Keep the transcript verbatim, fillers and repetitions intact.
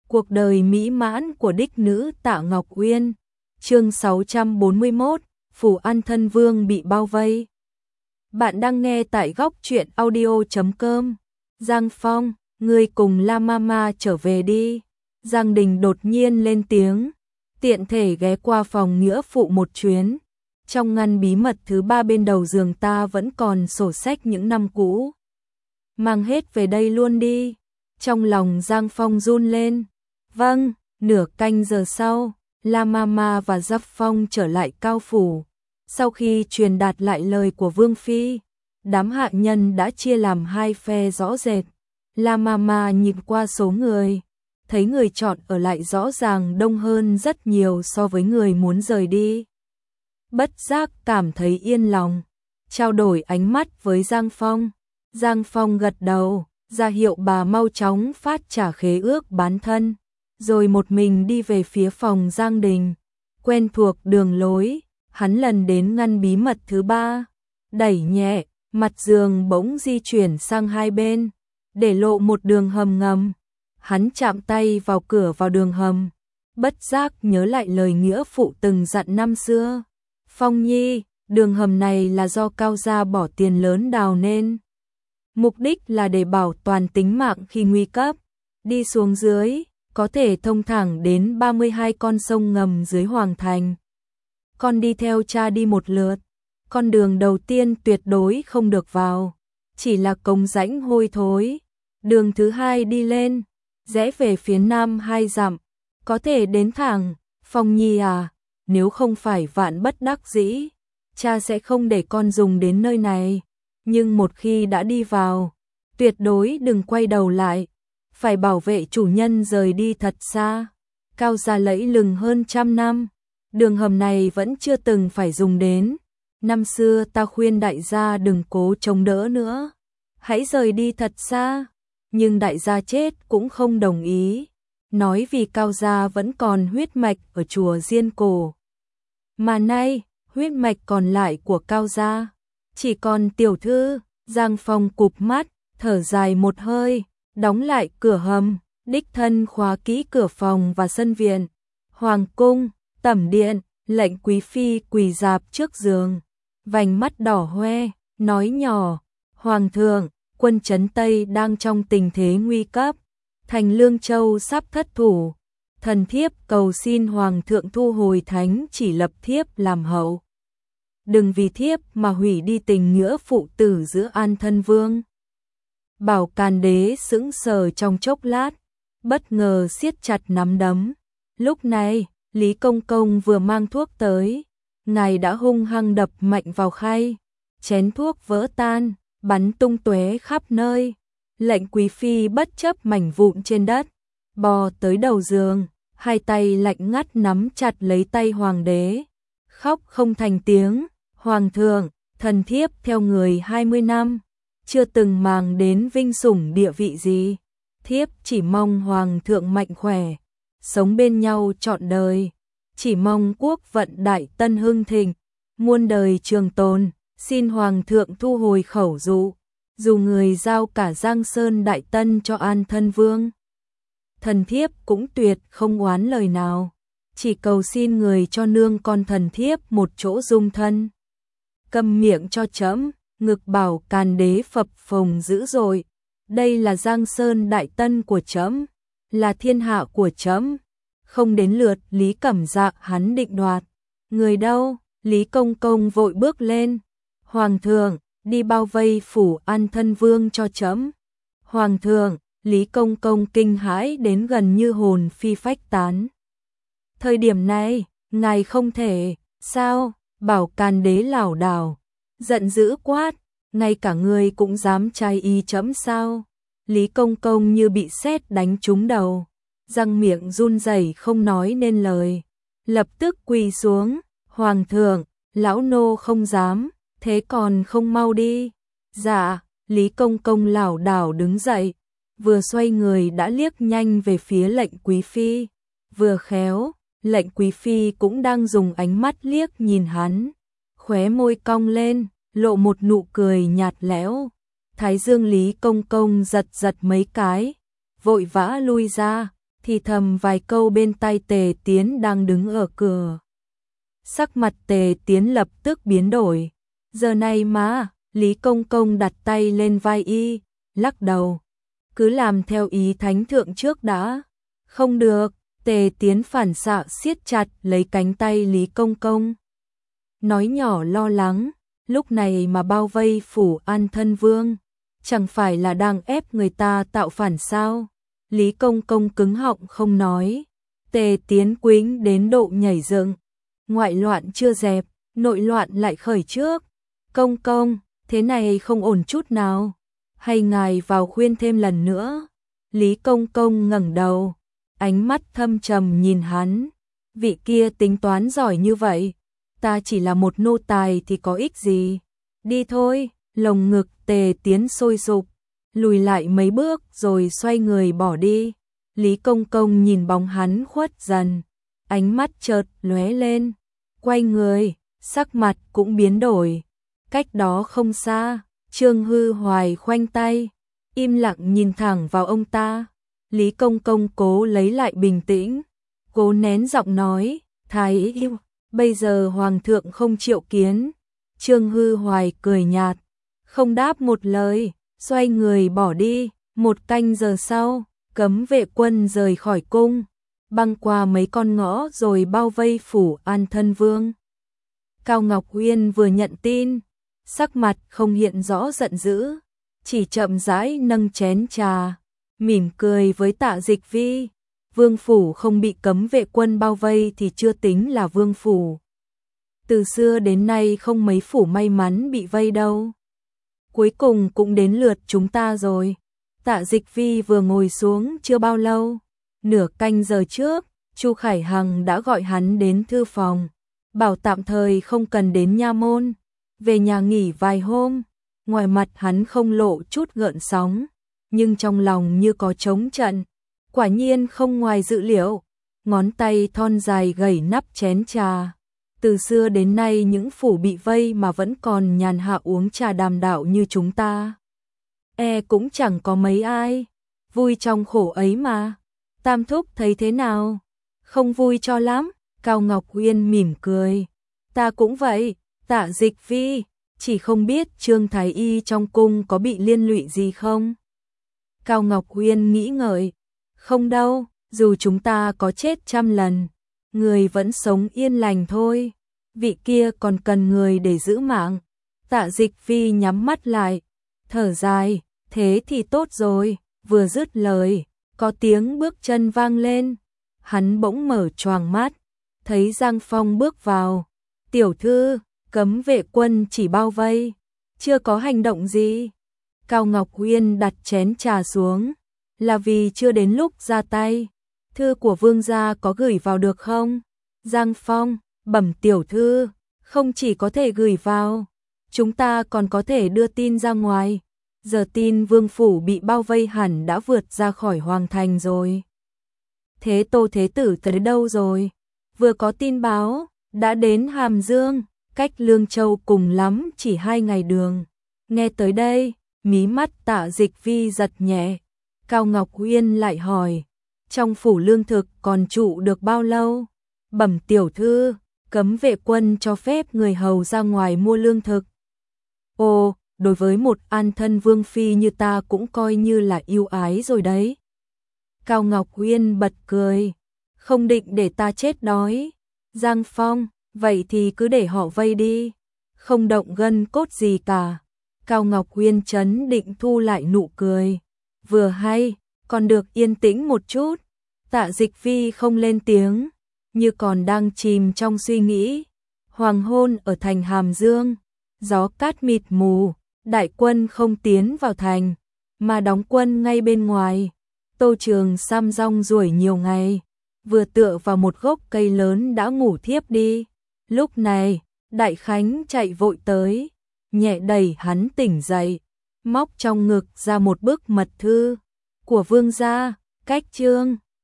Cuộc đời mỹ mãn của đích nữ Tạ Ngọc Uyên. Chương sáu trăm bốn mươi mốt, Phủ An Thân Vương bị bao vây. Bạn đang nghe tại góc truyện audio chấm com. Giang Phong, ngươi cùng La Mama trở về đi. Giang Đình đột nhiên lên tiếng, tiện thể ghé qua phòng nghĩa phụ một chuyến. Trong ngăn bí mật thứ ba bên đầu giường ta vẫn còn sổ sách những năm cũ. Mang hết về đây luôn đi. Trong lòng Giang Phong run lên. Vâng, nửa canh giờ sau, La Mama và Giáp Phong trở lại Cao Phủ. Sau khi truyền đạt lại lời của Vương Phi, đám hạ nhân đã chia làm hai phe rõ rệt. La Mama nhìn qua số người, thấy người chọn ở lại rõ ràng đông hơn rất nhiều so với người muốn rời đi. Bất giác cảm thấy yên lòng, trao đổi ánh mắt với Giang Phong. Giang Phong gật đầu, ra hiệu bà mau chóng phát trả khế ước bán thân, rồi một mình đi về phía phòng Giang Đình. Quen thuộc đường lối, hắn lần đến ngăn bí mật thứ ba, đẩy nhẹ, mặt giường bỗng di chuyển sang hai bên, để lộ một đường hầm ngầm. Hắn chạm tay vào cửa vào đường hầm, bất giác nhớ lại lời nghĩa phụ từng dặn năm xưa. Phong Nhi, đường hầm này là do Cao gia bỏ tiền lớn đào nên. Mục đích là để bảo toàn tính mạng khi nguy cấp. Đi xuống dưới, có thể thông thẳng đến ba mươi hai con sông ngầm dưới Hoàng Thành. Con đi theo cha đi một lượt. Con đường đầu tiên tuyệt đối không được vào, chỉ là cống rãnh hôi thối. Đường thứ hai đi lên, rẽ về phía nam hai dặm, có thể đến thẳng. Phong Nhi à, nếu không phải vạn bất đắc dĩ, cha sẽ không để con dùng đến nơi này. Nhưng một khi đã đi vào, tuyệt đối đừng quay đầu lại, phải bảo vệ chủ nhân rời đi thật xa. Cao gia lẫy lừng hơn trăm năm, đường hầm này vẫn chưa từng phải dùng đến. Năm xưa ta khuyên đại gia đừng cố chống đỡ nữa, hãy rời đi thật xa, nhưng đại gia chết cũng không đồng ý, nói vì Cao gia vẫn còn huyết mạch ở chùa Diên Cổ. Mà nay, huyết mạch còn lại của Cao gia chỉ còn tiểu thư. Giang Phong cụp mắt, thở dài một hơi, đóng lại cửa hầm, đích thân khóa kỹ cửa phòng và sân viện. Hoàng cung, tẩm điện, lệnh quý phi quỳ rạp trước giường, vành mắt đỏ hoe, nói nhỏ: Hoàng thượng, quân trấn Tây đang trong tình thế nguy cấp, thành Lương Châu sắp thất thủ, thần thiếp cầu xin Hoàng thượng thu hồi thánh chỉ lập thiếp làm hậu. Đừng vì thiếp mà hủy đi tình nghĩa phụ tử giữa An Thân Vương. Bảo Càn Đế sững sờ trong chốc lát, bất ngờ siết chặt nắm đấm. Lúc này, Lý Công Công vừa mang thuốc tới, ngài đã hung hăng đập mạnh vào khay, chén thuốc vỡ tan, bắn tung tóe khắp nơi. Lệnh quý phi bất chấp mảnh vụn trên đất, bò tới đầu giường, hai tay lạnh ngắt nắm chặt lấy tay hoàng đế, khóc không thành tiếng. Hoàng thượng, thần thiếp theo người hai mươi năm, chưa từng màng đến vinh sủng địa vị gì. Thiếp chỉ mong Hoàng thượng mạnh khỏe, sống bên nhau trọn đời. Chỉ mong quốc vận đại tân hưng thịnh, muôn đời trường tồn. Xin Hoàng thượng thu hồi khẩu dụ, dù người giao cả Giang Sơn Đại Tân cho An Thân Vương. Thần thiếp cũng tuyệt không oán lời nào, chỉ cầu xin người cho nương con thần thiếp một chỗ dung thân. Câm miệng cho trẫm. Ngực Bảo Càn Đế phập phồng dữ dội. Đây là Giang Sơn Đại Tân của trẫm, là thiên hạ của trẫm, không đến lượt Lý Cẩm Dạ hắn định đoạt. Người đâu? Lý Công Công vội bước lên. Hoàng thượng, đi bao vây phủ An Thân Vương cho trẫm. Hoàng thượng, Lý Công Công kinh hãi đến gần như hồn phi phách tán. Thời điểm này, ngài không thể. Sao? Bảo Càn Đế lảo đảo, giận dữ quát: ngay cả người cũng dám trái ý trẫm sao? Lý Công Công như bị sét đánh trúng đầu, răng miệng run rẩy không nói nên lời, lập tức quỳ xuống. Hoàng thượng, lão nô không dám, thế còn không mau đi. Dạ. Lý Công Công lảo đảo đứng dậy, vừa xoay người đã liếc nhanh về phía lệnh quý phi, vừa khéo. Lệnh quý phi cũng đang dùng ánh mắt liếc nhìn hắn, khóe môi cong lên, lộ một nụ cười nhạt lẽo. Thái dương Lý Công Công giật giật mấy cái, vội vã lui ra, thì thầm vài câu bên tai Tề Tiến đang đứng ở cửa. Sắc mặt Tề Tiến lập tức biến đổi. Giờ này mà, Lý Công Công đặt tay lên vai y, lắc đầu. Cứ làm theo ý thánh thượng trước đã. Không được, Tề Tiến phản xạ siết chặt lấy cánh tay Lý Công Công. Nói nhỏ lo lắng, lúc này mà bao vây phủ An Thân Vương, chẳng phải là đang ép người ta tạo phản sao? Lý Công Công cứng họng không nói. Tề Tiến quĩnh đến độ nhảy dựng. Ngoại loạn chưa dẹp, nội loạn lại khởi trước. Công công, thế này không ổn chút nào. Hay ngài vào khuyên thêm lần nữa? Lý Công Công ngẩng đầu, ánh mắt thâm trầm nhìn hắn. Vị kia tính toán giỏi như vậy, ta chỉ là một nô tài thì có ích gì? Đi thôi. Lồng ngực Tề Tiến sôi sục, lùi lại mấy bước rồi xoay người bỏ đi. Lý Công Công nhìn bóng hắn khuất dần, ánh mắt chợt lóe lên, quay người, sắc mặt cũng biến đổi. Cách đó không xa, Trương Hư Hoài khoanh tay, im lặng nhìn thẳng vào ông ta. Lý Công Công cố lấy lại bình tĩnh, cố nén giọng nói, Thái yêu, bây giờ Hoàng thượng không triệu kiến. Trương Hư Hoài cười nhạt, không đáp một lời, xoay người bỏ đi. Một canh giờ sau, cấm vệ quân rời khỏi cung, băng qua mấy con ngõ rồi bao vây phủ An Thân Vương. Cao Ngọc Uyên vừa nhận tin, sắc mặt không hiện rõ giận dữ, chỉ chậm rãi nâng chén trà, mỉm cười với Tạ Dịch Vi. Vương phủ không bị cấm vệ quân bao vây thì chưa tính là vương phủ. Từ xưa đến nay không mấy phủ may mắn bị vây đâu. Cuối cùng cũng đến lượt chúng ta rồi. Tạ Dịch Vi vừa ngồi xuống chưa bao lâu, nửa canh giờ trước, Chu Khải Hằng đã gọi hắn đến thư phòng, bảo tạm thời không cần đến nha môn, về nhà nghỉ vài hôm. Ngoài mặt hắn không lộ chút gợn sóng, nhưng trong lòng như có trống trận. Quả nhiên không ngoài dự liệu, ngón tay thon dài gẩy nắp chén trà. Từ xưa đến nay những phủ bị vây mà vẫn còn nhàn hạ uống trà đàm đạo như chúng ta, e cũng chẳng có mấy ai. Vui trong khổ ấy mà. Tam thúc thấy thế nào? Không vui cho lắm. Cao Ngọc Uyên mỉm cười. Ta cũng vậy. Tạ Dịch Vi, chỉ không biết Trương Thái Y trong cung có bị liên lụy gì không? Cao Ngọc Uyên nghĩ ngợi. Không đâu, dù chúng ta có chết trăm lần, người vẫn sống yên lành thôi. Vị kia còn cần người để giữ mạng. Tạ Dịch Vi nhắm mắt lại, thở dài, thế thì tốt rồi. Vừa dứt lời, có tiếng bước chân vang lên. Hắn bỗng mở choàng mắt, thấy Giang Phong bước vào. Tiểu thư, cấm vệ quân chỉ bao vây, chưa có hành động gì. Cao Ngọc Uyên đặt chén trà xuống, là vì chưa đến lúc ra tay. Thư của vương gia có gửi vào được không? Giang Phong, bẩm tiểu thư, không chỉ có thể gửi vào, chúng ta còn có thể đưa tin ra ngoài. Giờ tin vương phủ bị bao vây hẳn đã vượt ra khỏi hoàng thành rồi. Thế Tô Thế Tử tới đâu rồi? Vừa có tin báo, đã đến Hàm Dương, cách Lương Châu cùng lắm chỉ hai ngày đường. Nghe tới đây, mí mắt Tạ Dịch Vi giật nhẹ. Cao Ngọc Uyên lại hỏi, trong phủ lương thực còn trụ được bao lâu? Bẩm tiểu thư, cấm vệ quân cho phép người hầu ra ngoài mua lương thực. Ồ, đối với một An Thân Vương phi như ta cũng coi như là yêu ái rồi đấy. Cao Ngọc Uyên bật cười, không định để ta chết đói. Giang Phong, vậy thì cứ để họ vây đi, không động gân cốt gì cả. Cao Ngọc Uyên trấn định thu lại nụ cười. Vừa hay, còn được yên tĩnh một chút. Tạ Dịch Vi không lên tiếng, như còn đang chìm trong suy nghĩ. Hoàng hôn ở thành Hàm Dương, gió cát mịt mù, đại quân không tiến vào thành, mà đóng quân ngay bên ngoài. Tô Trường Sam rong ruổi nhiều ngày, vừa tựa vào một gốc cây lớn đã ngủ thiếp đi. Lúc này, Đại Khánh chạy vội tới, nhẹ đẩy hắn tỉnh dậy, móc trong ngực ra một bức mật thư của vương gia. Cách chương